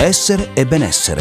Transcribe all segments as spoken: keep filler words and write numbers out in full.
Essere e benessere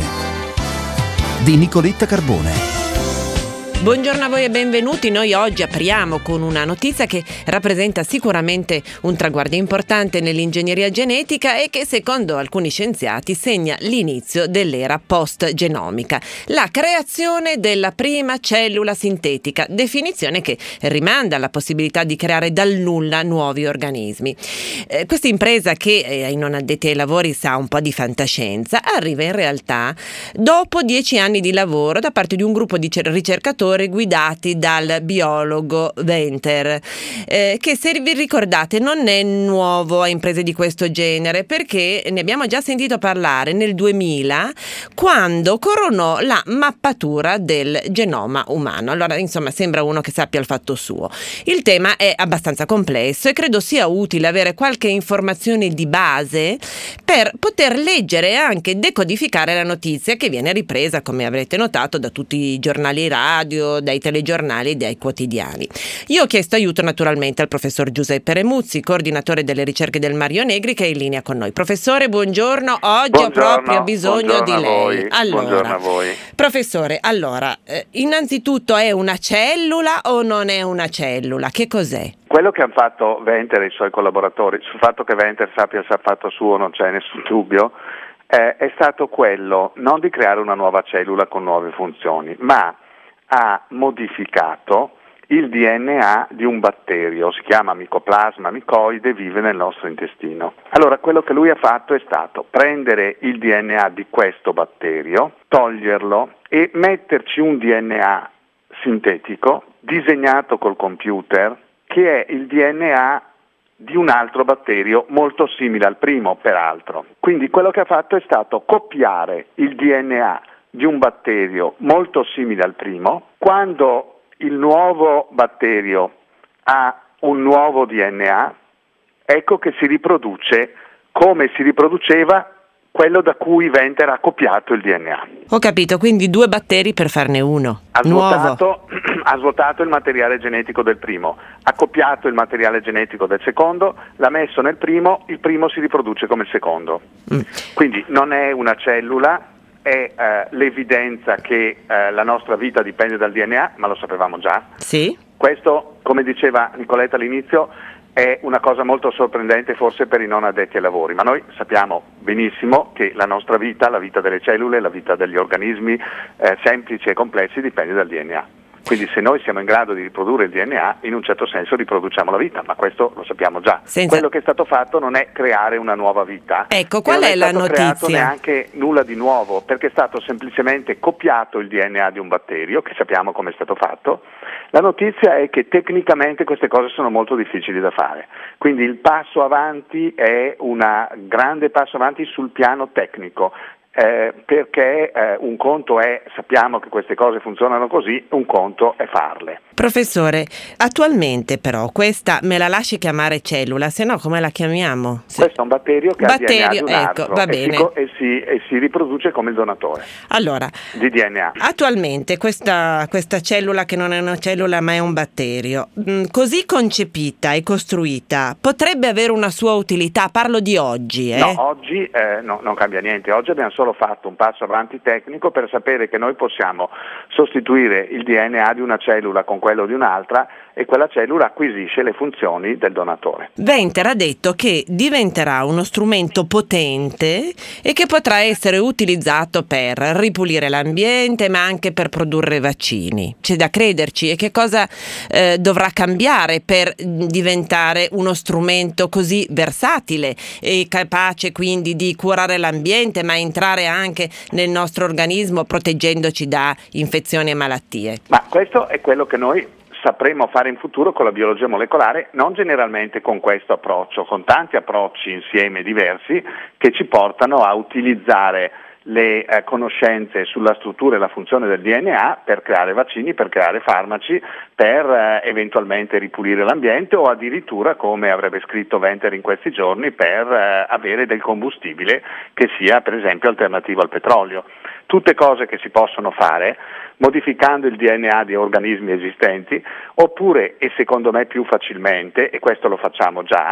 di Nicoletta Carbone. Buongiorno a voi e benvenuti. Noi oggi apriamo con una notizia che rappresenta sicuramente un traguardo importante nell'ingegneria genetica e che secondo alcuni scienziati segna l'inizio dell'era post-genomica. La creazione della prima cellula sintetica, definizione che rimanda alla possibilità di creare dal nulla nuovi organismi. Eh, questa impresa che eh, ai non addetti ai lavori sa un po' di fantascienza arriva in realtà dopo dieci anni di lavoro da parte di un gruppo di ricercatori guidati dal biologo Venter, eh, che se vi ricordate non è nuovo a imprese di questo genere, perché ne abbiamo già sentito parlare nel duemila quando coronò la mappatura del genoma umano. Allora insomma sembra uno che sappia il fatto suo. Il tema è abbastanza complesso e credo sia utile avere qualche informazione di base per poter leggere e anche decodificare la notizia, che viene ripresa, come avrete notato, da tutti i giornali radio, dai telegiornali e dai quotidiani. Io ho chiesto aiuto naturalmente al professor Giuseppe Remuzzi, coordinatore delle ricerche del Mario Negri, che è in linea con noi. Professore, buongiorno. Oggi buongiorno, ho proprio bisogno di lei. A allora, buongiorno a voi. Professore, allora, eh, innanzitutto è una cellula o non è una cellula? Che cos'è? Quello che hanno fatto Venter e i suoi collaboratori, sul fatto che Venter sappia il fatto suo non c'è nessun dubbio, eh, è stato quello non di creare una nuova cellula con nuove funzioni, ma ha modificato il D N A di un batterio, si chiama Mycoplasma micoide, vive nel nostro intestino. Allora quello che lui ha fatto è stato prendere il D N A di questo batterio, toglierlo e metterci un D N A sintetico disegnato col computer, che è il D N A di un altro batterio molto simile al primo, peraltro. Quindi quello che ha fatto è stato copiare il D N A di un batterio molto simile al primo. Quando il nuovo batterio ha un nuovo D N A, ecco che si riproduce come si riproduceva quello da cui Venter ha copiato il D N A. Ho capito, quindi due batteri per farne uno. Ha nuovo. svuotato, ha svuotato il materiale genetico del primo, ha copiato il materiale genetico del secondo, l'ha messo nel primo, il primo si riproduce come il secondo. Mm. Quindi non è una cellula, è eh, l'evidenza che eh, la nostra vita dipende dal D N A, ma lo sapevamo già. Sì. Questo, come diceva Nicoletta all'inizio, è una cosa molto sorprendente forse per i non addetti ai lavori, ma noi sappiamo benissimo che la nostra vita, la vita delle cellule, la vita degli organismi eh, semplici e complessi dipende dal D N A. Quindi se noi siamo in grado di riprodurre il D N A, in un certo senso riproduciamo la vita, ma questo lo sappiamo già. Senza... Quello che è stato fatto non è creare una nuova vita. Ecco, qual è la notizia? Non è stato creato neanche nulla di nuovo, perché è stato semplicemente copiato il D N A di un batterio, che sappiamo come è stato fatto. La notizia è che tecnicamente queste cose sono molto difficili da fare, quindi il passo avanti è un grande passo avanti sul piano tecnico. Eh, perché eh, un conto è, sappiamo che queste cose funzionano così, un conto è farle. Professore, attualmente però questa me la lasci chiamare cellula, se no come la chiamiamo? Se... Questo è un batterio che batterio, ha il D N A di un ecco, altro va e, bene. Si, e, si, e si riproduce come il donatore allora, di D N A. Attualmente questa, questa cellula, che non è una cellula ma è un batterio, mh, così concepita e costruita, potrebbe avere una sua utilità? Parlo di oggi. Eh? No, oggi eh, no, non cambia niente, oggi abbiamo solo fatto un passo avanti tecnico per sapere che noi possiamo sostituire il D N A di una cellula con quello di un'altra e quella cellula acquisisce le funzioni del donatore. Venter ha detto che diventerà uno strumento potente e che potrà essere utilizzato per ripulire l'ambiente, ma anche per produrre vaccini. C'è da crederci. E che cosa eh, dovrà cambiare per diventare uno strumento così versatile e capace quindi di curare l'ambiente, ma entrare anche nel nostro organismo proteggendoci da infezioni e malattie? Ma questo è quello che noi sapremo fare in futuro con la biologia molecolare, non generalmente con questo approccio, con tanti approcci insieme diversi che ci portano a utilizzare le eh, conoscenze sulla struttura e la funzione del D N A per creare vaccini, per creare farmaci, per eh, eventualmente ripulire l'ambiente o addirittura, come avrebbe scritto Venter in questi giorni, per eh, avere del combustibile che sia per esempio alternativo al petrolio. Tutte cose che si possono fare modificando il D N A di organismi esistenti, oppure, e secondo me più facilmente, e questo lo facciamo già,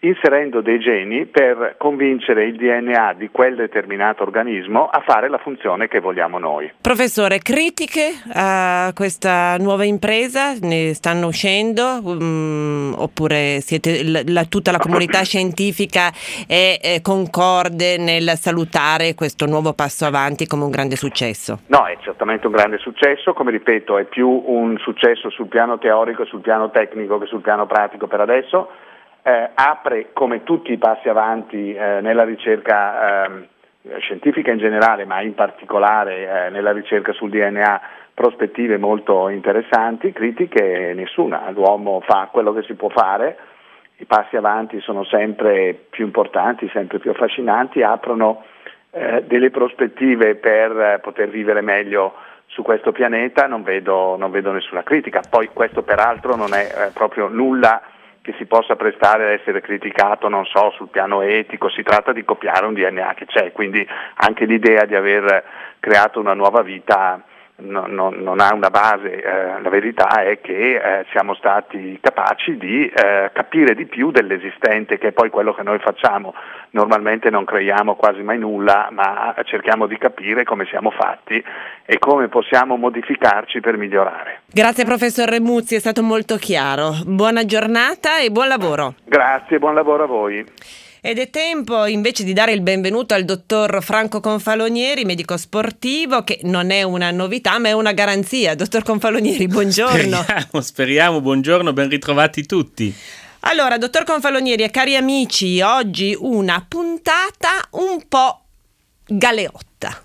inserendo dei geni per convincere il D N A di quel determinato organismo a fare la funzione che vogliamo noi. Professore, critiche a questa nuova impresa? Ne stanno uscendo? Um, oppure siete, la, la, tutta la comunità scientifica è, è concorde nel salutare questo nuovo passo avanti come un grande successo? No, è certamente un grande successo, come ripeto è più un successo sul piano teorico e sul piano tecnico che sul piano pratico per adesso. Eh, apre, come tutti i passi avanti eh, nella ricerca eh, scientifica in generale, ma in particolare eh, nella ricerca sul D N A, prospettive molto interessanti, critiche nessuna. L'uomo fa quello che si può fare, i passi avanti sono sempre più importanti, sempre più affascinanti, aprono eh, delle prospettive per eh, poter vivere meglio su questo pianeta, non vedo, non vedo nessuna critica. Poi questo peraltro non è eh, proprio nulla che si possa prestare ad essere criticato, non so, sul piano etico, si tratta di copiare un D N A che c'è, quindi anche l'idea di aver creato una nuova vita no, no, non ha una base, eh, la verità è che eh, siamo stati capaci di eh, capire di più dell'esistente, che è poi quello che noi facciamo. Normalmente non creiamo quasi mai nulla, ma cerchiamo di capire come siamo fatti e come possiamo modificarci per migliorare. Grazie professor Remuzzi, è stato molto chiaro. Buona giornata e buon lavoro. Grazie, buon lavoro a voi. Ed è tempo invece di dare il benvenuto al dottor Franco Confalonieri, medico sportivo, che non è una novità ma è una garanzia. Dottor Confalonieri, buongiorno. Speriamo, speriamo, buongiorno, ben ritrovati tutti. Allora, dottor Confalonieri e cari amici, oggi una puntata un po' galeotta.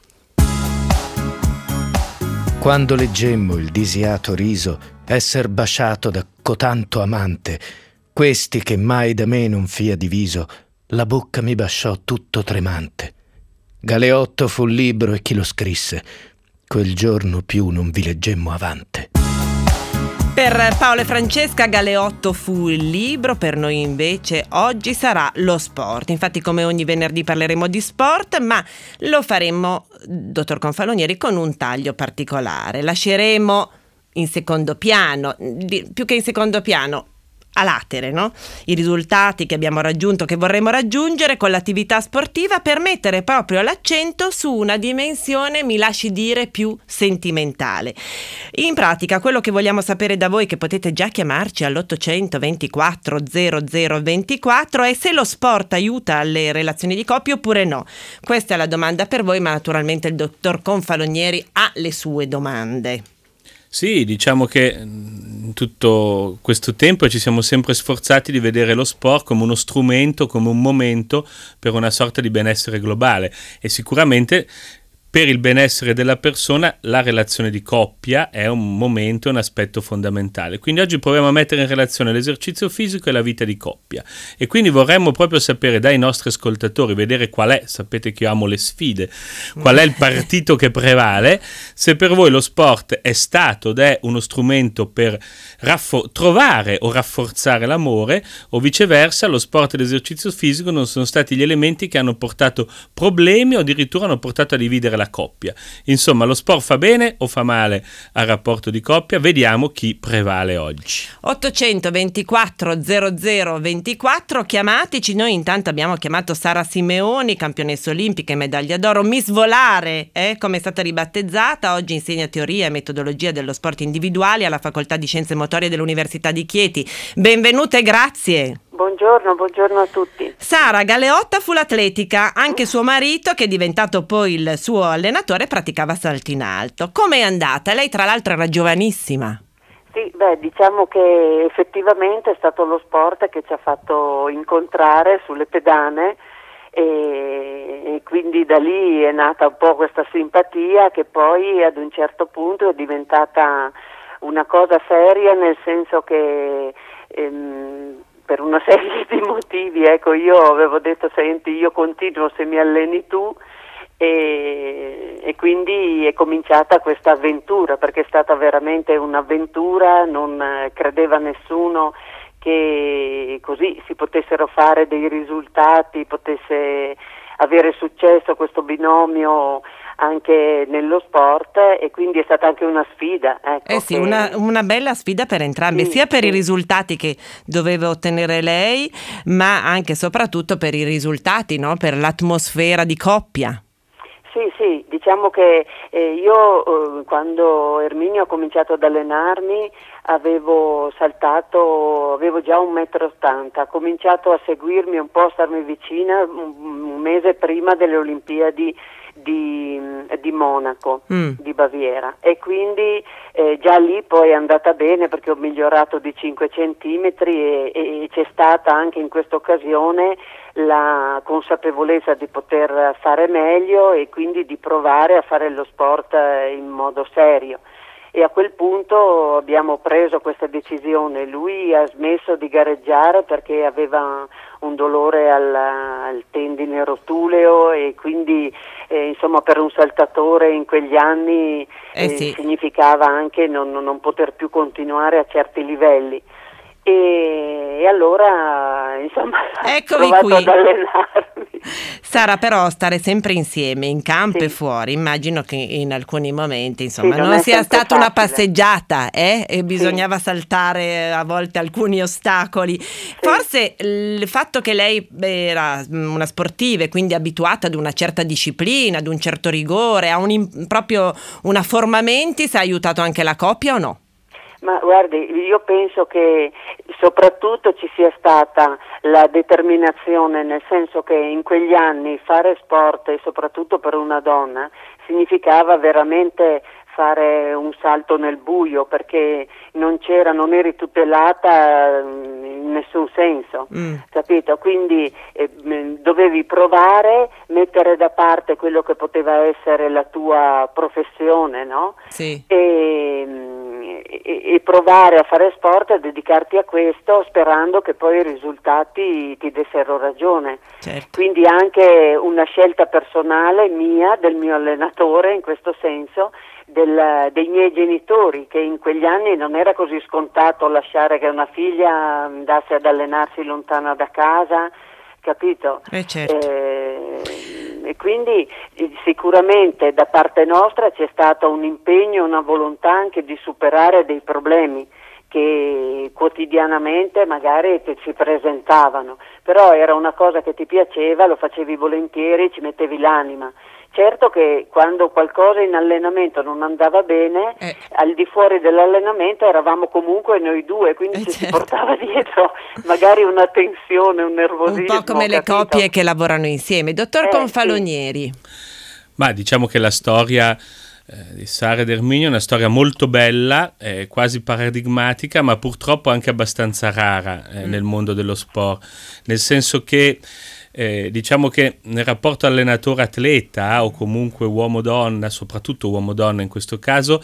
Quando leggemmo il disiato riso esser basciato da cotanto amante, questi che mai da me non fia diviso, la bocca mi basciò tutto tremante. Galeotto fu il libro e chi lo scrisse, quel giorno più non vi leggemmo avante. Per Paolo e Francesca Galeotto fu il libro, per noi invece oggi sarà lo sport. Infatti come ogni venerdì parleremo di sport, ma lo faremo, dottor Confalonieri, con un taglio particolare. Lasceremo in secondo piano, più che in secondo piano, a latere, no? I risultati che abbiamo raggiunto, che vorremmo raggiungere con l'attività sportiva, per mettere proprio l'accento su una dimensione, mi lasci dire, più sentimentale. In pratica quello che vogliamo sapere da voi, che potete già chiamarci all'ottocento ventiquattro zero zero ventiquattro, è se lo sport aiuta alle relazioni di coppia oppure no. Questa è la domanda per voi, ma naturalmente il dottor Confalonieri ha le sue domande. Sì, diciamo che in tutto questo tempo ci siamo sempre sforzati di vedere lo sport come uno strumento, come un momento per una sorta di benessere globale, e sicuramente per il benessere della persona la relazione di coppia è un momento, un aspetto fondamentale. Quindi oggi proviamo a mettere in relazione l'esercizio fisico e la vita di coppia, e quindi vorremmo proprio sapere dai nostri ascoltatori, vedere qual è, sapete che io amo le sfide, qual è il partito che prevale, se per voi lo sport è stato ed è uno strumento per raffo- trovare o rafforzare l'amore, o viceversa lo sport e l'esercizio fisico non sono stati gli elementi che hanno portato problemi o addirittura hanno portato a dividere la coppia. Insomma, lo sport fa bene o fa male al rapporto di coppia? Vediamo chi prevale oggi. ottocento ventiquattro zero zero ventiquattro, chiamateci. Noi intanto abbiamo chiamato Sara Simeoni, campionessa olimpica e medaglia d'oro, Miss Volare, eh, come è stata ribattezzata. Oggi insegna teoria e metodologia dello sport individuali alla Facoltà di Scienze Motorie dell'Università di Chieti. Benvenute e grazie. Buongiorno, buongiorno a tutti. Sara Galeotta fu l'atletica, anche suo marito, che è diventato poi il suo allenatore, praticava salto in alto. Come è andata? Lei tra l'altro era giovanissima. Sì, beh, diciamo che effettivamente è stato lo sport che ci ha fatto incontrare sulle pedane e, e quindi da lì è nata un po' questa simpatia che poi ad un certo punto è diventata una cosa seria, nel senso che ehm, per una serie di motivi, ecco, io avevo detto: senti, io continuo se mi alleni tu, e, e quindi è cominciata questa avventura, perché è stata veramente un'avventura, non credeva nessuno che così si potessero fare dei risultati, potesse avere successo questo binomio anche nello sport, e quindi è stata anche una sfida. Ecco, Eh sì, che... una, una bella sfida per entrambi, Sì, sia per sì. i risultati che doveva ottenere lei, ma anche e soprattutto per i risultati, no? Per l'atmosfera di coppia. Sì, sì, diciamo che eh, io eh, quando Erminio ha cominciato ad allenarmi avevo saltato, avevo già un metro e ottanta, ha cominciato a seguirmi un po', a starmi vicina un, un mese prima delle Olimpiadi di, di Monaco, Mm. di Baviera, e quindi eh, già lì poi è andata bene perché ho migliorato di cinque centimetri e, e c'è stata anche in questa occasione la consapevolezza di poter fare meglio e quindi di provare a fare lo sport in modo serio. E a quel punto abbiamo preso questa decisione. Lui ha smesso di gareggiare perché aveva un dolore al, al tendine rotuleo, e quindi eh, insomma per un saltatore in quegli anni Eh eh, sì. significava anche non, non poter più continuare a certi livelli. E, e allora insomma Eccovi ho provato qui. ad allenarmi. Sara, però stare sempre insieme, in campo Sì. e fuori, immagino che in alcuni momenti insomma Sì, non non, è sia sempre stata una facile. passeggiata, eh? E bisognava saltare a volte alcuni ostacoli. Forse il fatto che lei era una sportiva e quindi abituata ad una certa disciplina, ad un certo rigore, a un im- proprio una forma mentis, ha aiutato anche la coppia o no? Ma guardi, io penso che soprattutto ci sia stata la determinazione, nel senso che in quegli anni fare sport, e soprattutto per una donna, significava veramente fare un salto nel buio, perché non c'era, non eri tutelata in nessun senso, Mm. capito? Quindi eh, mh, dovevi provare, mettere da parte quello che poteva essere la tua professione, no? Sì. E, mh, e, e provare a fare sport, a dedicarti a questo, sperando che poi i risultati ti dessero ragione. Certo. Quindi anche una scelta personale mia, del mio allenatore in questo senso, del, dei miei genitori, che in quegli anni non era così scontato lasciare che una figlia andasse ad allenarsi lontana da casa, capito? Eh, certo. Eh, e quindi eh, sicuramente da parte nostra c'è stato un impegno, una volontà anche di superare dei problemi che quotidianamente magari ti si presentavano, però era una cosa che ti piaceva, lo facevi volentieri, ci mettevi l'anima. Certo che quando qualcosa in allenamento non andava bene, Eh. al di fuori dell'allenamento eravamo comunque noi due, quindi Eh, ci si certo. portava dietro magari una tensione, un Un nervosismo. po' come le capito? coppie che lavorano insieme. Dottor Eh, Confalonieri. Ma diciamo che la storia eh, di Sara ed Erminio è una storia molto bella, eh, quasi paradigmatica, ma purtroppo anche abbastanza rara eh, nel mondo dello sport, nel senso che eh, diciamo che nel rapporto allenatore-atleta o comunque uomo-donna, soprattutto uomo-donna in questo caso,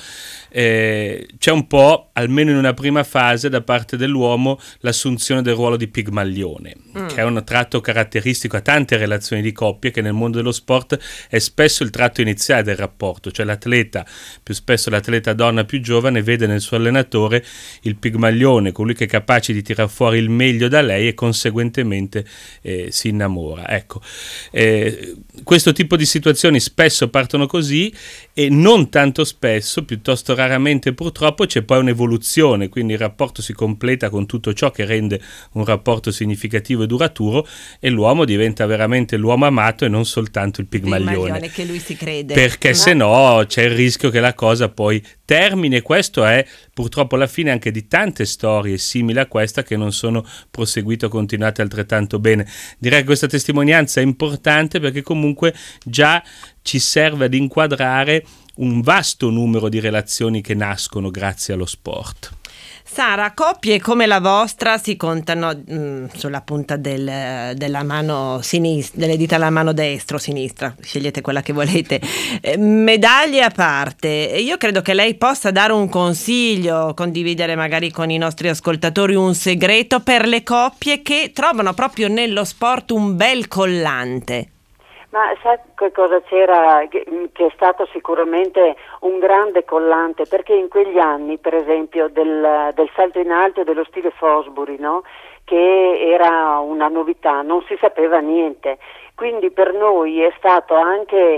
eh, c'è un po', almeno in una prima fase, da parte dell'uomo l'assunzione del ruolo di pigmalione, mm. che è un tratto caratteristico a tante relazioni di coppie, che nel mondo dello sport è spesso il tratto iniziale del rapporto, cioè l'atleta, più spesso l'atleta donna più giovane, vede nel suo allenatore il pigmalione, colui che è capace di tirar fuori il meglio da lei e conseguentemente eh, si innamora. Ecco, eh, questo tipo di situazioni spesso partono così e non tanto spesso, piuttosto raramente purtroppo, c'è poi un'evoluzione, quindi il rapporto si completa con tutto ciò che rende un rapporto significativo e duraturo e l'uomo diventa veramente l'uomo amato e non soltanto il pigmalione. Pigmalione che lui si crede. Perché No. se no c'è il rischio che la cosa poi termini, e questo è purtroppo la fine anche di tante storie simili a questa che non sono proseguite o continuate altrettanto bene. Direi che questa testimonianza è importante perché comunque già ci serve ad inquadrare un vasto numero di relazioni che nascono grazie allo sport. Sara, coppie come la vostra si contano mh, sulla punta del, della mano sinistra, delle dita alla mano destra o sinistra, scegliete quella che volete. Eh, medaglie a parte, io credo che lei possa dare un consiglio, condividere magari con i nostri ascoltatori un segreto per le coppie che trovano proprio nello sport un bel collante. Ma sai che cosa c'era, che, che è stato sicuramente un grande collante, perché in quegli anni, per esempio, del, del salto in alto e dello stile Fosbury, no? che era una novità, non si sapeva niente. Quindi per noi è stato anche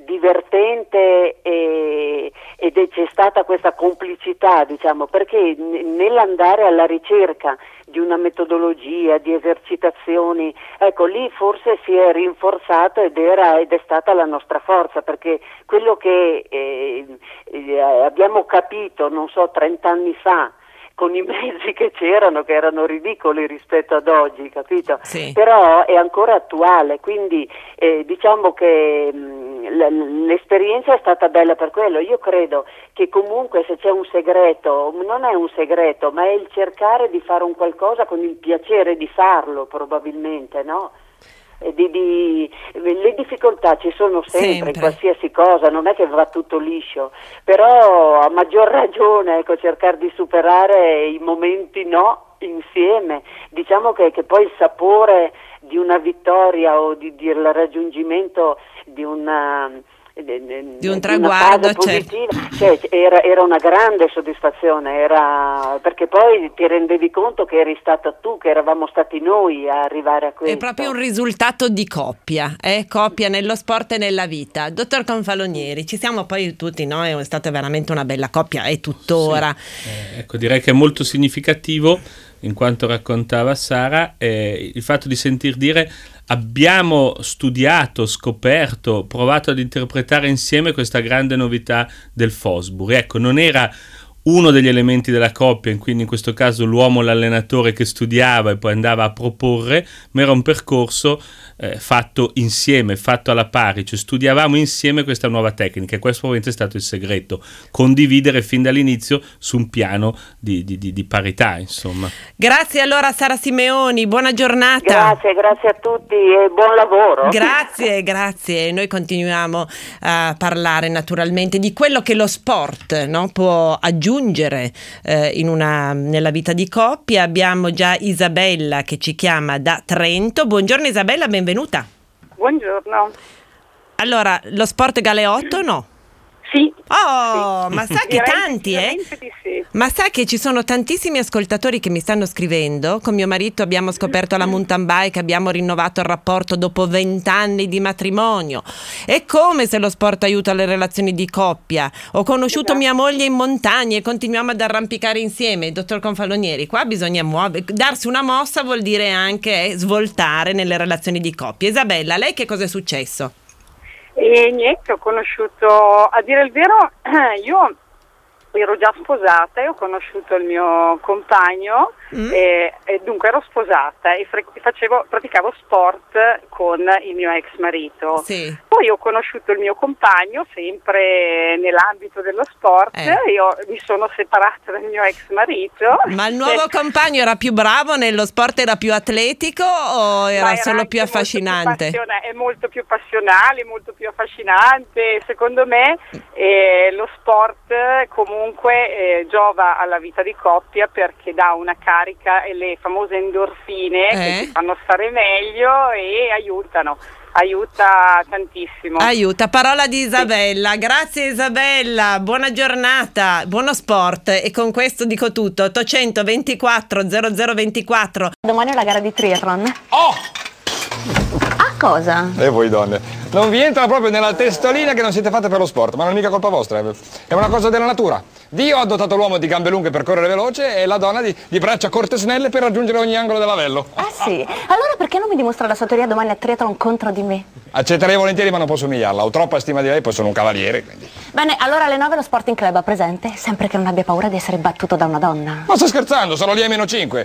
divertente e, ed è, c'è stata questa complicità, diciamo, perché n- nell'andare alla ricerca di una metodologia, di esercitazioni, ecco lì forse si è rinforzato ed, era, ed è stata la nostra forza, perché quello che eh, eh, abbiamo capito, non so, trent'anni fa, con i mezzi che c'erano, che erano ridicoli rispetto ad oggi, capito? Sì. Però è ancora attuale, quindi eh, diciamo che mh, l- l'esperienza è stata bella per quello. Io credo che comunque se c'è un segreto, non è un segreto, ma è il cercare di fare un qualcosa con il piacere di farlo, probabilmente, no? Di, di, le difficoltà ci sono sempre, Sempre. in qualsiasi cosa, non è che va tutto liscio, però a maggior ragione, ecco, cercare di superare i momenti no insieme. Diciamo che, che poi il sapore di una vittoria o di, di il raggiungimento di una di di un una traguardo, fase positiva, cioè, era, era una grande soddisfazione, era perché poi ti rendevi conto che eri stata tu, che eravamo stati noi a arrivare a questo. È proprio un risultato di coppia, eh? Coppia nello sport e nella vita. Dottor Confalonieri, ci siamo poi tutti, no? È stata veramente una bella coppia e tuttora. Sì. Eh, ecco, direi che è molto significativo, in quanto raccontava Sara, eh, il fatto di sentir dire abbiamo studiato, scoperto, provato ad interpretare insieme questa grande novità del Fosbury. Ecco, non era uno degli elementi della coppia, quindi in questo caso l'uomo, l'allenatore che studiava e poi andava a proporre, ma era un percorso eh, fatto insieme, fatto alla pari, cioè studiavamo insieme questa nuova tecnica, e questo probabilmente è stato il segreto, condividere fin dall'inizio su un piano di, di, di, di parità, insomma. Grazie allora Sara Simeoni, buona giornata. Grazie, grazie a tutti e buon lavoro. Grazie, grazie. Noi continuiamo a parlare naturalmente di quello che lo sport, no, può aggiungere eh, in una, nella vita di coppia. Abbiamo già Isabella che ci chiama da Trento. Buongiorno Isabella, benvenuta. Buongiorno. Allora, lo sport galeotto no? Sì. Oh, sì. ma sa che Direi tanti, eh? Di sì. Ma sa che ci sono tantissimi ascoltatori che mi stanno scrivendo. Con mio marito abbiamo scoperto la mountain bike, abbiamo rinnovato il rapporto dopo vent'anni di matrimonio. È come se lo sport aiuta le relazioni di coppia. Ho conosciuto Esatto. mia moglie in montagna e continuiamo ad arrampicare insieme. Dottor Confalonieri, qua bisogna muovere. Darsi una mossa vuol dire anche svoltare nelle relazioni di coppia. Isabella, lei che cosa è successo? E niente, ho conosciuto, a dire il vero, io ero già sposata e ho conosciuto il mio compagno mm. e, e dunque ero sposata e fre- facevo, praticavo sport con il mio ex marito. Sì. Poi ho conosciuto il mio compagno sempre nell'ambito dello sport eh. e io mi sono separata dal mio ex marito. Ma il nuovo e... compagno era più bravo nello sport, era più atletico o era, era solo più affascinante? Più passiona- è molto più passionale, molto più affascinante. Secondo me eh, lo sport comunque eh, giova alla vita di coppia perché dà una carica e le famose endorfine eh? che ti fanno stare meglio e aiutano. Aiuta tantissimo. Aiuta, parola di Isabella. Grazie Isabella, buona giornata, buono sport. E con questo dico tutto. ottocento ventiquattro zero zero ventiquattro. Domani è la gara di triathlon. Oh! Ah, cosa? E voi donne, non vi entra proprio nella testolina che non siete fatte per lo sport, ma non è mica colpa vostra, è una cosa della natura. Dio ha dotato l'uomo di gambe lunghe per correre veloce e la donna di, di braccia corte e snelle per raggiungere ogni angolo dell'avello. Ah sì? Allora perché non mi dimostra la sua teoria domani a triathlon contro di me? Accetterei volentieri ma non posso umiliarla, ho troppa stima di lei, poi sono un cavaliere, quindi... Bene, allora alle nove lo Sporting Club ha presente, sempre che non abbia paura di essere battuto da una donna. Ma sto scherzando, sono lì a meno cinque.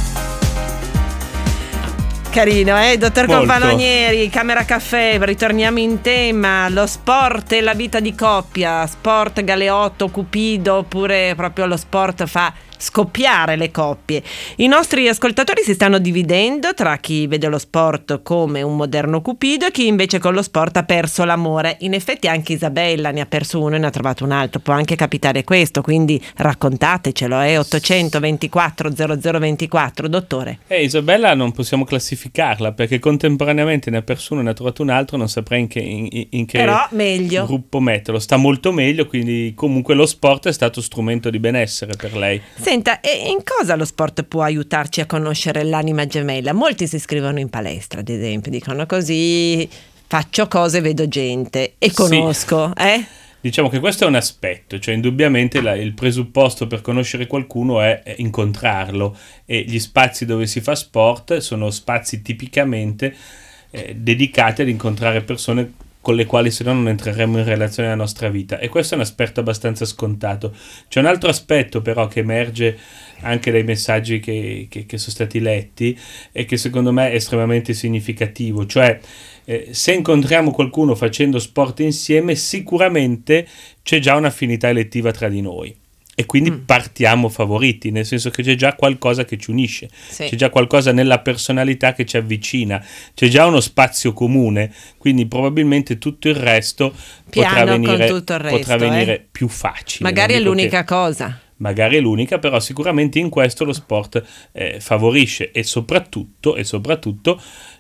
Carino, eh? Dottor Molto. Confalonieri, Camera Caffè, ritorniamo in tema, lo sport e la vita di coppia, sport galeotto, cupido, oppure proprio lo sport fa scoppiare le coppie. I nostri ascoltatori si stanno dividendo tra chi vede lo sport come un moderno cupido e chi invece con lo sport ha perso l'amore. In effetti anche Isabella ne ha perso uno e ne ha trovato un altro, può anche capitare questo, quindi raccontatecelo, eh? ottocento ventiquattro zero zero ventiquattro, dottore. Eh, Isabella non possiamo classificarla perché contemporaneamente ne ha perso uno e ne ha trovato un altro, non saprei in che, in, in che Però meglio. gruppo metterlo. Sta molto meglio, quindi comunque lo sport è stato strumento di benessere per lei. Senta, e in cosa lo sport può aiutarci a conoscere l'anima gemella? Molti si iscrivono in palestra, ad esempio, dicono così, faccio cose, vedo gente e conosco, sì. eh? Diciamo che questo è un aspetto, cioè indubbiamente la, il presupposto per conoscere qualcuno è, è incontrarlo, e gli spazi dove si fa sport sono spazi tipicamente eh, dedicati ad incontrare persone con le quali se no non entreremo in relazione nella nostra vita, e questo è un aspetto abbastanza scontato. C'è un altro aspetto però che emerge anche dai messaggi che, che, che sono stati letti e che secondo me è estremamente significativo, cioè eh, se incontriamo qualcuno facendo sport insieme sicuramente c'è già un'affinità elettiva tra di noi. E quindi mm. partiamo favoriti, nel senso che c'è già qualcosa che ci unisce, sì. c'è già qualcosa nella personalità che ci avvicina, c'è già uno spazio comune, quindi probabilmente tutto il resto Piano potrà venire, con tutto il resto, potrà venire eh? più facile. Magari è l'unica che, cosa. Magari è l'unica, però sicuramente in questo lo sport eh, favorisce, e soprattutto, e soprattutto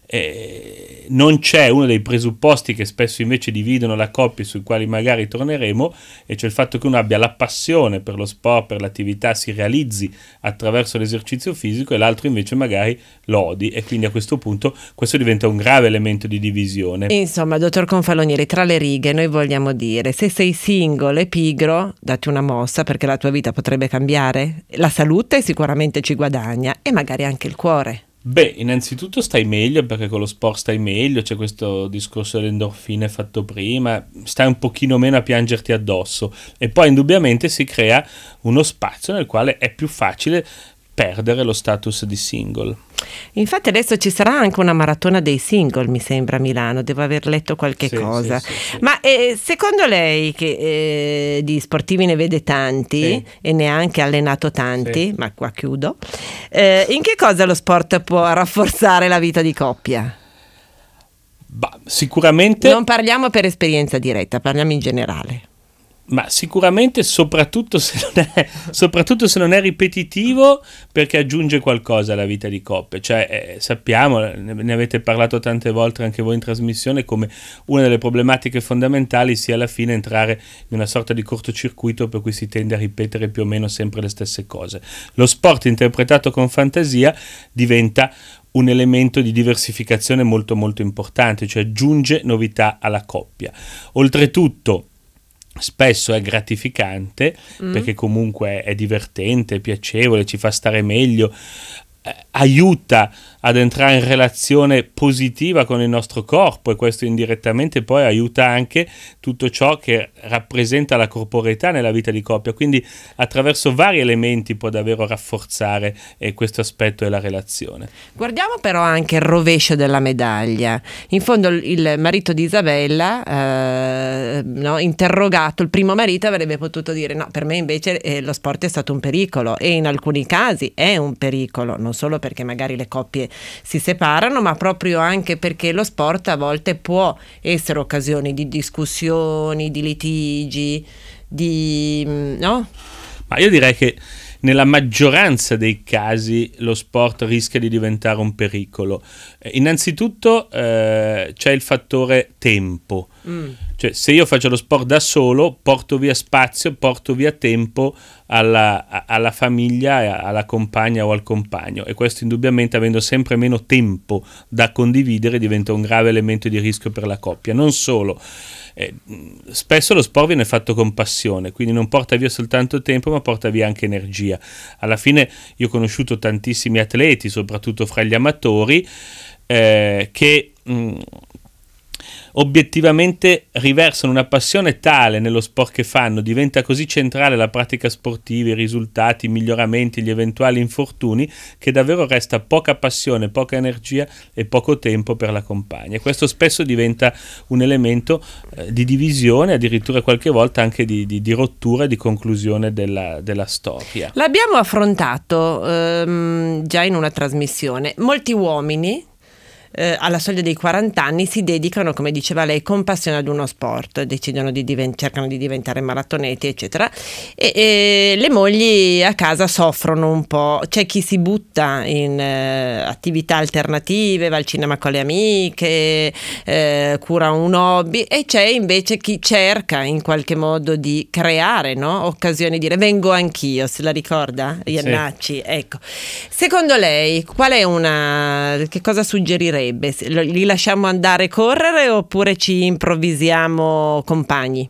Eh, non c'è uno dei presupposti che spesso invece dividono la coppia, sui quali magari torneremo, e cioè il fatto che uno abbia la passione per lo sport, per l'attività, si realizzi attraverso l'esercizio fisico, e l'altro invece magari lo odi, e quindi a questo punto questo diventa un grave elemento di divisione. Insomma, dottor Confalonieri, tra le righe noi vogliamo dire: se sei single e pigro, datti una mossa, perché la tua vita potrebbe cambiare. La salute sicuramente ci guadagna, e magari anche il cuore. Beh, innanzitutto stai meglio, perché con lo sport stai meglio, c'è questo discorso delle endorfine fatto prima, stai un pochino meno a piangerti addosso, e poi indubbiamente si crea uno spazio nel quale è più facile perdere lo status di single. Infatti adesso ci sarà anche una maratona dei single, mi sembra, a Milano, devo aver letto qualche sì, cosa. Sì, sì, sì. Ma eh, secondo lei, che eh, di sportivi ne vede tanti, sì. e ne ha anche allenato tanti, sì. ma qua chiudo, eh, in che cosa lo sport può rafforzare la vita di coppia? Bah, sicuramente... Non parliamo per esperienza diretta, parliamo in generale. Ma sicuramente, soprattutto se non è, soprattutto se non è ripetitivo, perché aggiunge qualcosa alla vita di coppia. Cioè, eh, sappiamo, ne avete parlato tante volte anche voi in trasmissione, come una delle problematiche fondamentali sia alla fine entrare in una sorta di cortocircuito per cui si tende a ripetere più o meno sempre le stesse cose. Lo sport interpretato con fantasia diventa un elemento di diversificazione molto molto importante, cioè aggiunge novità alla coppia. Oltretutto spesso è gratificante, mm. perché comunque è divertente, è piacevole, ci fa stare meglio, eh, aiuta ad entrare in relazione positiva con il nostro corpo, e questo indirettamente poi aiuta anche tutto ciò che rappresenta la corporeità nella vita di coppia, quindi attraverso vari elementi può davvero rafforzare eh, questo aspetto della relazione. Guardiamo però anche il rovescio della medaglia. In fondo il marito di Isabella, eh, no, interrogato, il primo marito avrebbe potuto dire: no, per me invece eh, lo sport è stato un pericolo, e in alcuni casi è un pericolo, non solo perché magari le coppie si separano, ma proprio anche perché lo sport a volte può essere occasione di discussioni, di litigi, di no? Ma io direi che nella maggioranza dei casi lo sport rischia di diventare un pericolo. Eh, innanzitutto eh, c'è il fattore tempo. Mm. Cioè, se io faccio lo sport da solo, porto via spazio, porto via tempo alla, alla famiglia, alla compagna o al compagno, e questo indubbiamente, avendo sempre meno tempo da condividere, diventa un grave elemento di rischio per la coppia. Non solo, eh, spesso lo sport viene fatto con passione, quindi non porta via soltanto tempo, ma porta via anche energia. Alla fine io ho conosciuto tantissimi atleti, soprattutto fra gli amatori, eh, che mh, obiettivamente riversano una passione tale nello sport che fanno, diventa così centrale la pratica sportiva, i risultati, i miglioramenti, gli eventuali infortuni, che davvero resta poca passione, poca energia e poco tempo per la compagna, e questo spesso diventa un elemento eh, di divisione, addirittura qualche volta anche di, di, di rottura e di conclusione della, della storia. L'abbiamo affrontato ehm, già in una trasmissione. Molti uomini eh, alla soglia dei quaranta anni si dedicano, come diceva lei, con passione ad uno sport, decidono di divent- cercano di diventare maratoneti, eccetera, e, e le mogli a casa soffrono un po'. C'è chi si butta in eh, attività alternative, va al cinema con le amiche, eh, cura un hobby, e c'è invece chi cerca in qualche modo di creare, no? Occasioni di dire vengo anch'io, se la ricorda Iannacci? Sì. Ecco, secondo lei qual è una, che cosa suggerirebbe? Li lasciamo andare a correre oppure ci improvvisiamo compagni?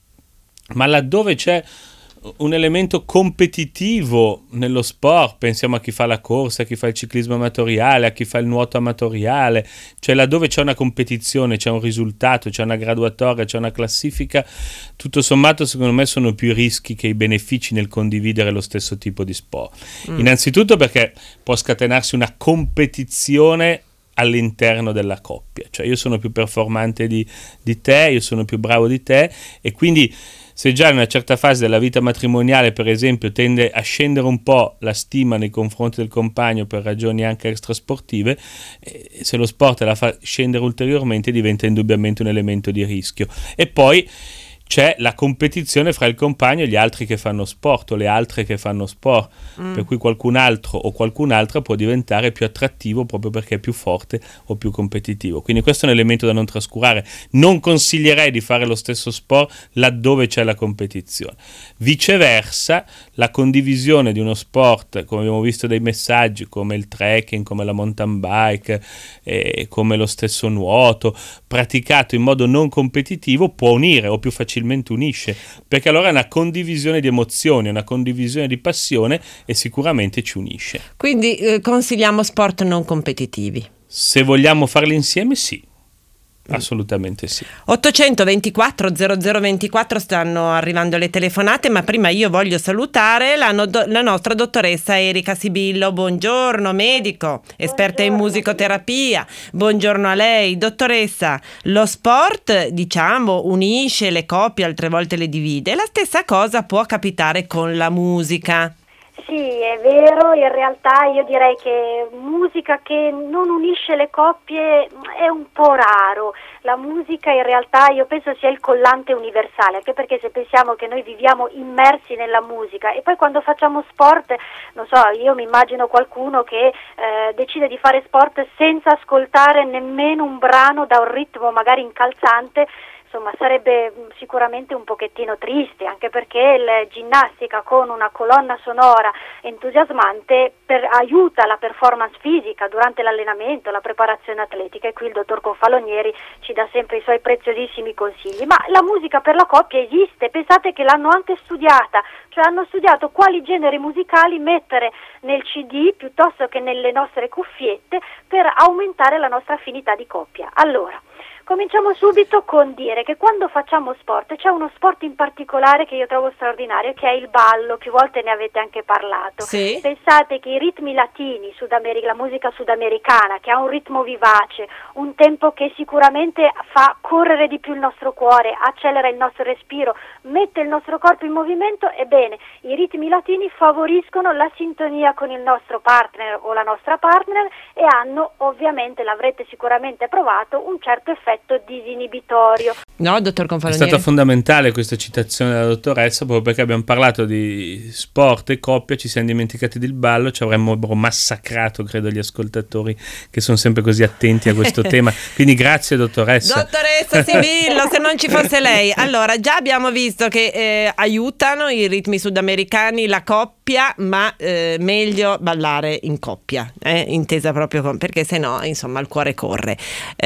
Ma laddove c'è un elemento competitivo nello sport, pensiamo a chi fa la corsa, a chi fa il ciclismo amatoriale, a chi fa il nuoto amatoriale, cioè laddove c'è una competizione, c'è un risultato, c'è una graduatoria, c'è una classifica, tutto sommato secondo me sono più i rischi che i benefici nel condividere lo stesso tipo di sport. Mm. Innanzitutto perché può scatenarsi una competizione all'interno della coppia, cioè io sono più performante di, di te, io sono più bravo di te, e quindi se già in una certa fase della vita matrimoniale, per esempio, tende a scendere un po' la stima nei confronti del compagno per ragioni anche extrasportive, eh, se lo sport la fa scendere ulteriormente diventa indubbiamente un elemento di rischio. E poi c'è la competizione fra il compagno e gli altri che fanno sport o le altre che fanno sport, mm. per cui qualcun altro o qualcun'altra può diventare più attrattivo proprio perché è più forte o più competitivo. Quindi questo è un elemento da non trascurare. Non consiglierei di fare lo stesso sport laddove c'è la competizione. Viceversa, la condivisione di uno sport, come abbiamo visto dai messaggi, come il trekking, come la mountain bike, eh, come lo stesso nuoto, praticato in modo non competitivo, può unire o più facilmente unisce, perché allora è una condivisione di emozioni, una condivisione di passione e sicuramente ci unisce. Quindi eh, consigliamo sport non competitivi. Se vogliamo farli insieme, sì. Assolutamente sì. ottocentoventiquattro zero zero ventiquattro stanno arrivando le telefonate, ma prima io voglio salutare la, no- la nostra dottoressa Erika Sibillo. Buongiorno, medico, esperta in musicoterapia. Buongiorno a lei, dottoressa. Lo sport, diciamo, unisce le coppie, altre volte le divide. La stessa cosa può capitare con la musica. Sì, è vero, in realtà io direi che musica che non unisce le coppie è un po' raro. La musica in realtà io penso sia il collante universale, anche perché se pensiamo che noi viviamo immersi nella musica e poi quando facciamo sport, non so, io mi immagino qualcuno che eh, decide di fare sport senza ascoltare nemmeno un brano da un ritmo magari incalzante. Insomma, sarebbe sicuramente un pochettino triste, anche perché la ginnastica con una colonna sonora entusiasmante per, aiuta la performance fisica durante l'allenamento, la preparazione atletica, e qui il dottor Confalonieri ci dà sempre i suoi preziosissimi consigli. Ma la musica per la coppia esiste, pensate che l'hanno anche studiata, cioè hanno studiato quali generi musicali mettere nel C D piuttosto che nelle nostre cuffiette per aumentare la nostra affinità di coppia. Allora, cominciamo subito con dire che quando facciamo sport, c'è uno sport in particolare che io trovo straordinario, che è il ballo, più volte ne avete anche parlato. Sì. Pensate che i ritmi latini, Sudamerica, la musica sudamericana, che ha un ritmo vivace, un tempo che sicuramente fa correre di più il nostro cuore, accelera il nostro respiro, mette il nostro corpo in movimento, ebbene, i ritmi latini favoriscono la sintonia con il nostro partner o la nostra partner e hanno, ovviamente, l'avrete sicuramente provato, un certo effetto disinibitorio. No, dottor Confalonieri? È stata fondamentale questa citazione della dottoressa, proprio perché abbiamo parlato di sport e coppia, ci siamo dimenticati del ballo, ci avremmo massacrato, credo, gli ascoltatori che sono sempre così attenti a questo tema. Quindi grazie, dottoressa. Dottoressa Sibillo, se non ci fosse lei. Allora, già abbiamo visto che eh, aiutano i ritmi sudamericani la coppia, ma eh, meglio ballare in coppia, eh, intesa proprio con, perché se no, insomma, il cuore corre.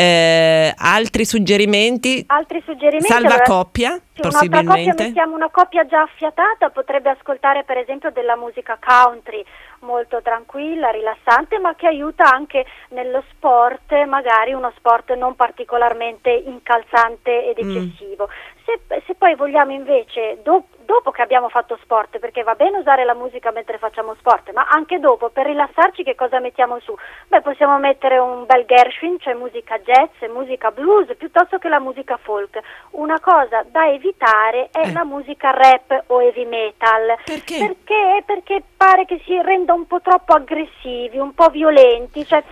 Eh, altri suggerimenti? Altri suggerimenti? Salva allora, coppia, sì, possibilmente? Un'altra coppia, mettiamo una coppia già affiatata, potrebbe ascoltare per esempio della musica country, molto tranquilla, rilassante, ma che aiuta anche nello sport, magari uno sport non particolarmente incalzante ed eccessivo. Mm. Se, se poi vogliamo invece, do, dopo che abbiamo fatto sport, perché va bene usare la musica mentre facciamo sport, ma anche dopo, per rilassarci, che cosa mettiamo su? Beh, possiamo mettere un bel Gershwin, cioè musica jazz, musica blues, piuttosto che la musica folk. Una cosa da evitare è eh. la musica rap o heavy metal. Perché? Perché? Perché pare che si renda un po' troppo aggressivi, un po' violenti, cioè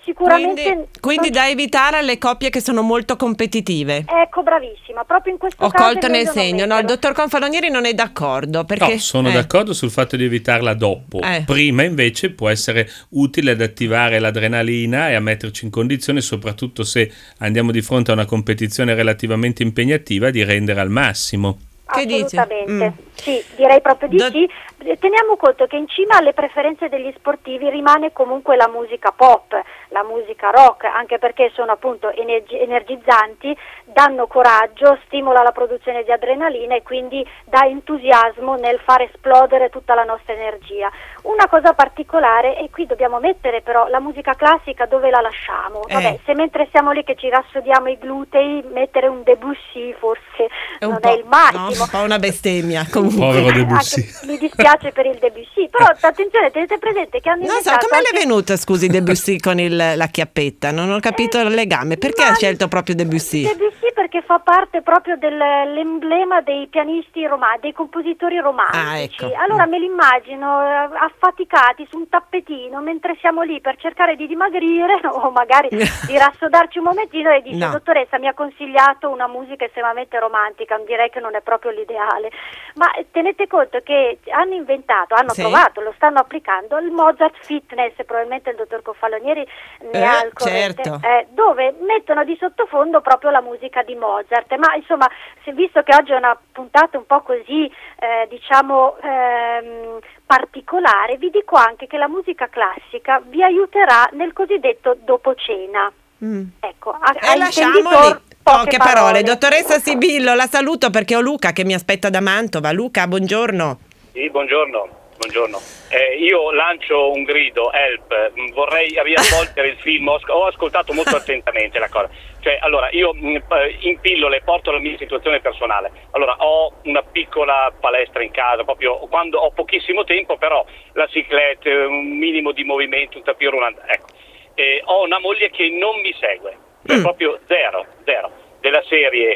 sicuramente... Quindi, quindi non... da evitare alle coppie che sono molto competitive. Ecco, bravissima, proprio in questo Ho caso... colto nel meglio non segno, no, il metterlo. dottor Confalonieri non è d'accordo, perché... No, sono eh. d'accordo sul fatto di evitarla dopo. Eh. Prima invece può essere utile ad attivare l'adrenalina e a metterci in condizione, soprattutto se andiamo di fronte a una competizione relativamente impegnativa, di rendere al massimo. Che dice? Assolutamente, Mm. sì, direi proprio di Do- sì. Teniamo conto che in cima alle preferenze degli sportivi rimane comunque la musica pop, la musica rock, anche perché sono appunto energi- energizzanti, danno coraggio, stimola la produzione di adrenalina e quindi dà entusiasmo nel far esplodere tutta la nostra energia. Una cosa particolare, e qui dobbiamo mettere però la musica classica dove la lasciamo? Eh. Vabbè, se mentre siamo lì che ci rassodiamo i glutei, mettere un Debussy forse È un non po', è il massimo. no, un po' una bestemmia comunque. Povero Debussy. Anche- mi dispiace per il Debussy, però attenzione, tenete presente che hanno Non so, inventato come le anche- è venuta, scusi, Debussy con il, la chiappetta? Non ho capito il legame. Perché Ma- ha scelto proprio Debussy? Debussy perché fa parte proprio dell'emblema dei pianisti romani, dei compositori romantici. Ah, ecco. Allora me li immagino eh, affaticati su un tappetino mentre siamo lì per cercare di dimagrire o magari di rassodarci un momentino e dice: No. dottoressa, mi ha consigliato una musica estremamente romantica, direi che non è proprio l'ideale. Ma eh, tenete conto che hanno inventato, hanno Sì. provato, lo stanno applicando il Mozart Fitness, probabilmente il dottor Confalonieri ne Eh, ha il corrente, certo. eh, dove mettono di sottofondo proprio la musica di Mozart. Ma insomma, se visto che oggi è una puntata un po' così, eh, diciamo, ehm, particolare, vi dico anche che la musica classica vi aiuterà nel cosiddetto dopo cena. Mm. Ecco, a, E a lasciamo intenditor, lì. poche Poche parole. Dottoressa Sibillo, la saluto perché ho Luca che mi aspetta da Mantova. Luca, buongiorno. Sì, buongiorno. Buongiorno. Eh, io lancio un grido, help, mh, vorrei riascoltare il film, ho, ho ascoltato molto attentamente la cosa. Cioè, allora, io mh, in pillole porto la mia situazione personale. Allora, ho una piccola palestra in casa, proprio quando ho pochissimo tempo, però la cyclette, un minimo di movimento, un tapis roulant, ecco. Eh, ho una moglie che non mi segue, cioè Mm. proprio zero, zero, della serie...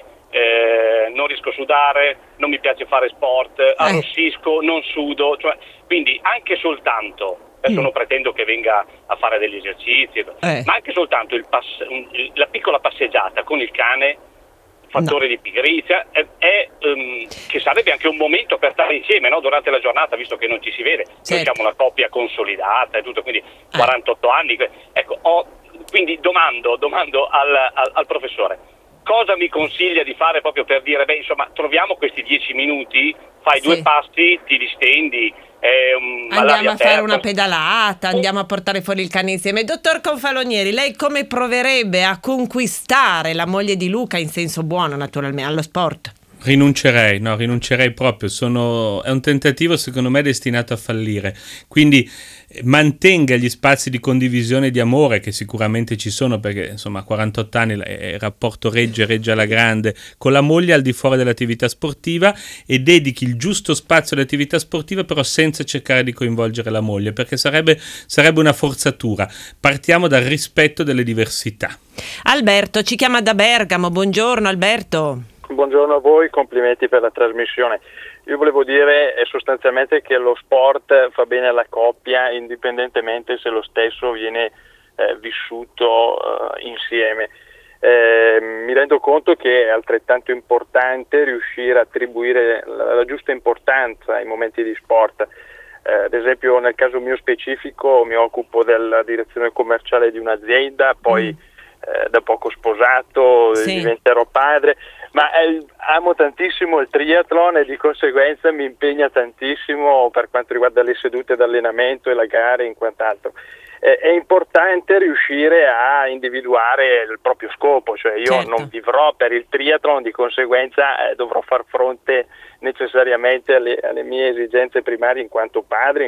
Eh, non riesco a sudare, non mi piace fare sport, arrossisco, non sudo, cioè, quindi anche soltanto, adesso Mm. non pretendo che venga a fare degli esercizi, Eh. ma anche soltanto il pass- il- la piccola passeggiata con il cane, fattore di pigrizia, è, è, ehm, che sarebbe anche un momento per stare insieme, no? Durante la giornata, visto che non ci si vede. Noi Certo. siamo una coppia consolidata e tutto, quindi quarantotto anni. Ecco, ho, quindi domando, domando al, al, al professore. Cosa mi consiglia di fare proprio per dire, beh, insomma, troviamo questi dieci minuti, fai Sì. due passi, ti distendi, eh, um, Andiamo all'aria a fare aperta. una pedalata, andiamo a portare fuori il cane insieme. Dottor Confalonieri, lei come proverebbe a conquistare la moglie di Luca, in senso buono naturalmente, allo sport? Rinuncerei, no, rinuncerei proprio. Sono, è un tentativo secondo me destinato a fallire. Quindi eh, mantenga gli spazi di condivisione e di amore che sicuramente ci sono, perché insomma a quarantotto anni eh, il rapporto regge, regge alla grande con la moglie al di fuori dell'attività sportiva, e dedichi il giusto spazio all'attività sportiva, però senza cercare di coinvolgere la moglie, perché sarebbe, sarebbe una forzatura. Partiamo dal rispetto delle diversità. Alberto ci chiama da Bergamo. Buongiorno Alberto. Buongiorno a voi, complimenti per la trasmissione. Io volevo dire eh, sostanzialmente che lo sport fa bene alla coppia indipendentemente se lo stesso viene eh, vissuto eh, insieme. Eh, mi rendo conto che è altrettanto importante riuscire a attribuire la, la giusta importanza ai momenti di sport. Eh, ad esempio nel caso mio specifico mi occupo della direzione commerciale di un'azienda, poi mm. eh, da poco sposato, sì. diventerò padre. Ma eh, amo tantissimo il triathlon e di conseguenza mi impegna tantissimo per quanto riguarda le sedute d'allenamento e la gara e quant'altro. Eh, è importante riuscire a individuare il proprio scopo, cioè io certo. non vivrò per il triathlon, di conseguenza eh, dovrò far fronte necessariamente alle, alle mie esigenze primarie in quanto padre, in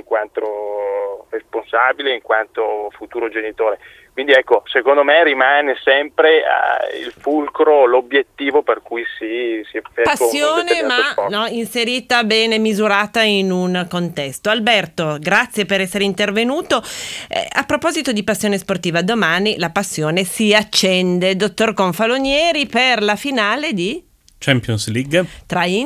quanto responsabile, in quanto futuro genitore. Quindi ecco, secondo me rimane sempre uh, il fulcro, l'obiettivo per cui si, si effettua passione, un ma sport. No, inserita bene, misurata in un contesto. Alberto, grazie per essere intervenuto. Eh, a proposito di passione sportiva, domani la passione si accende. Dottor Confalonieri, per la finale di Champions League tra Inter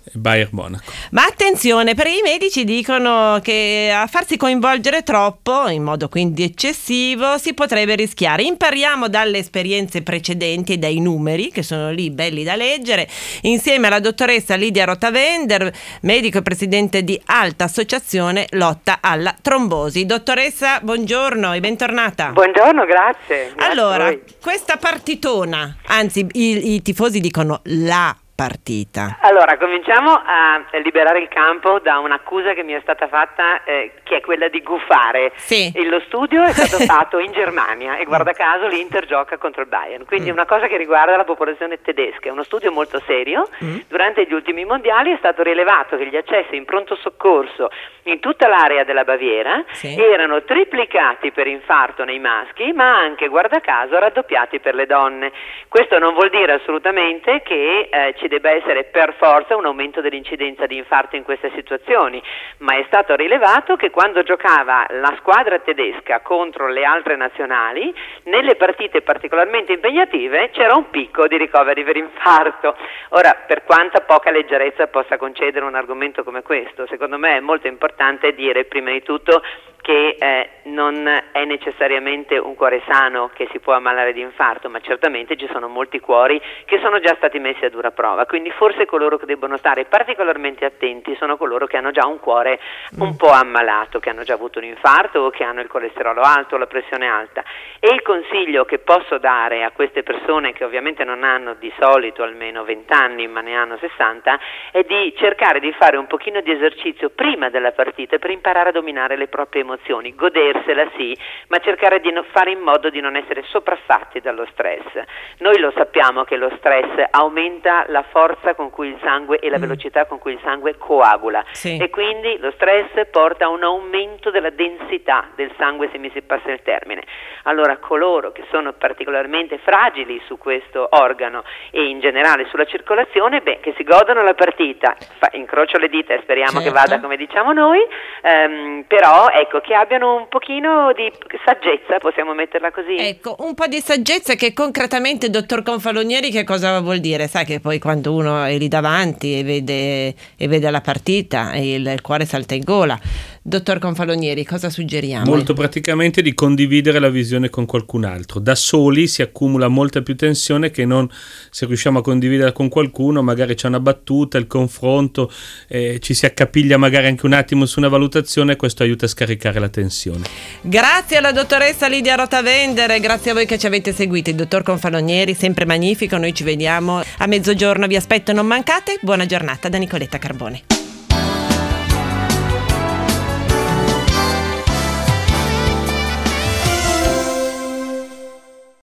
Bayern Monaco. Ma attenzione, perché i medici dicono che a farsi coinvolgere troppo, in modo quindi eccessivo, si potrebbe rischiare. Impariamo dalle esperienze precedenti e dai numeri, che sono lì belli da leggere, insieme alla dottoressa Lidia Rotavender, medico e presidente di Alta Associazione Lotta alla Trombosi. Dottoressa, buongiorno e bentornata. Buongiorno, grazie. grazie allora, questa partitona, anzi i, i tifosi dicono la partita. Allora, cominciamo a liberare il campo da un'accusa che mi è stata fatta, eh, che è quella di gufare. Sì. E lo studio è stato fatto in Germania e guarda caso l'Inter gioca contro il Bayern, quindi è Mm. una cosa che riguarda la popolazione tedesca, è uno studio molto serio. Mm. Durante gli ultimi mondiali è stato rilevato che gli accessi in pronto soccorso in tutta l'area della Baviera Sì. erano triplicati per infarto nei maschi, ma anche, guarda caso, raddoppiati per le donne. Questo non vuol dire assolutamente che eh, ci debba essere per forza un aumento dell'incidenza di infarto in queste situazioni, ma è stato rilevato che quando giocava la squadra tedesca contro le altre nazionali, nelle partite particolarmente impegnative c'era un picco di ricoveri per infarto. Ora, per quanta poca leggerezza possa concedere un argomento come questo, secondo me è molto importante dire prima di tutto che eh, non è necessariamente un cuore sano che si può ammalare di infarto, ma certamente ci sono molti cuori che sono già stati messi a dura prova, quindi forse coloro che debbono stare particolarmente attenti sono coloro che hanno già un cuore un po' ammalato, che hanno già avuto un infarto o che hanno il colesterolo alto o la pressione alta. E il consiglio che posso dare a queste persone, che ovviamente non hanno di solito almeno venti anni ma ne hanno sessanta, è di cercare di fare un pochino di esercizio prima della partita per imparare a dominare le proprie emozioni, godersela sì, ma cercare di no- fare in modo di non essere sopraffatti dallo stress. Noi lo sappiamo che lo stress aumenta la forza con cui il sangue e la Mm. velocità con cui il sangue coagula, Sì. e quindi lo stress porta a un aumento della densità del sangue, se mi si passa il termine. Allora coloro che sono particolarmente fragili su questo organo e in generale sulla circolazione, beh, che si godano la partita, Fa- incrocio le dita e speriamo Certo. che vada come diciamo noi, ehm, però ecco che abbiano un pochino di saggezza, possiamo metterla così. Ecco, un po' di saggezza che concretamente, dottor Confalonieri, che cosa vuol dire? Sai che poi quando uno è lì davanti e vede, e vede la partita e il, il cuore salta in gola. Dottor Confalonieri, cosa suggeriamo? Molto praticamente di condividere la visione con qualcun altro. Da soli si accumula molta più tensione che non se riusciamo a condividere con qualcuno, magari c'è una battuta, il confronto, eh, ci si accapiglia magari anche un attimo su una valutazione e questo aiuta a scaricare la tensione. Grazie alla dottoressa Lidia Rotavender, grazie a voi che ci avete seguito. Il dottor Confalonieri, sempre magnifico, noi ci vediamo a mezzogiorno, vi aspetto, non mancate. Buona giornata da Nicoletta Carbone.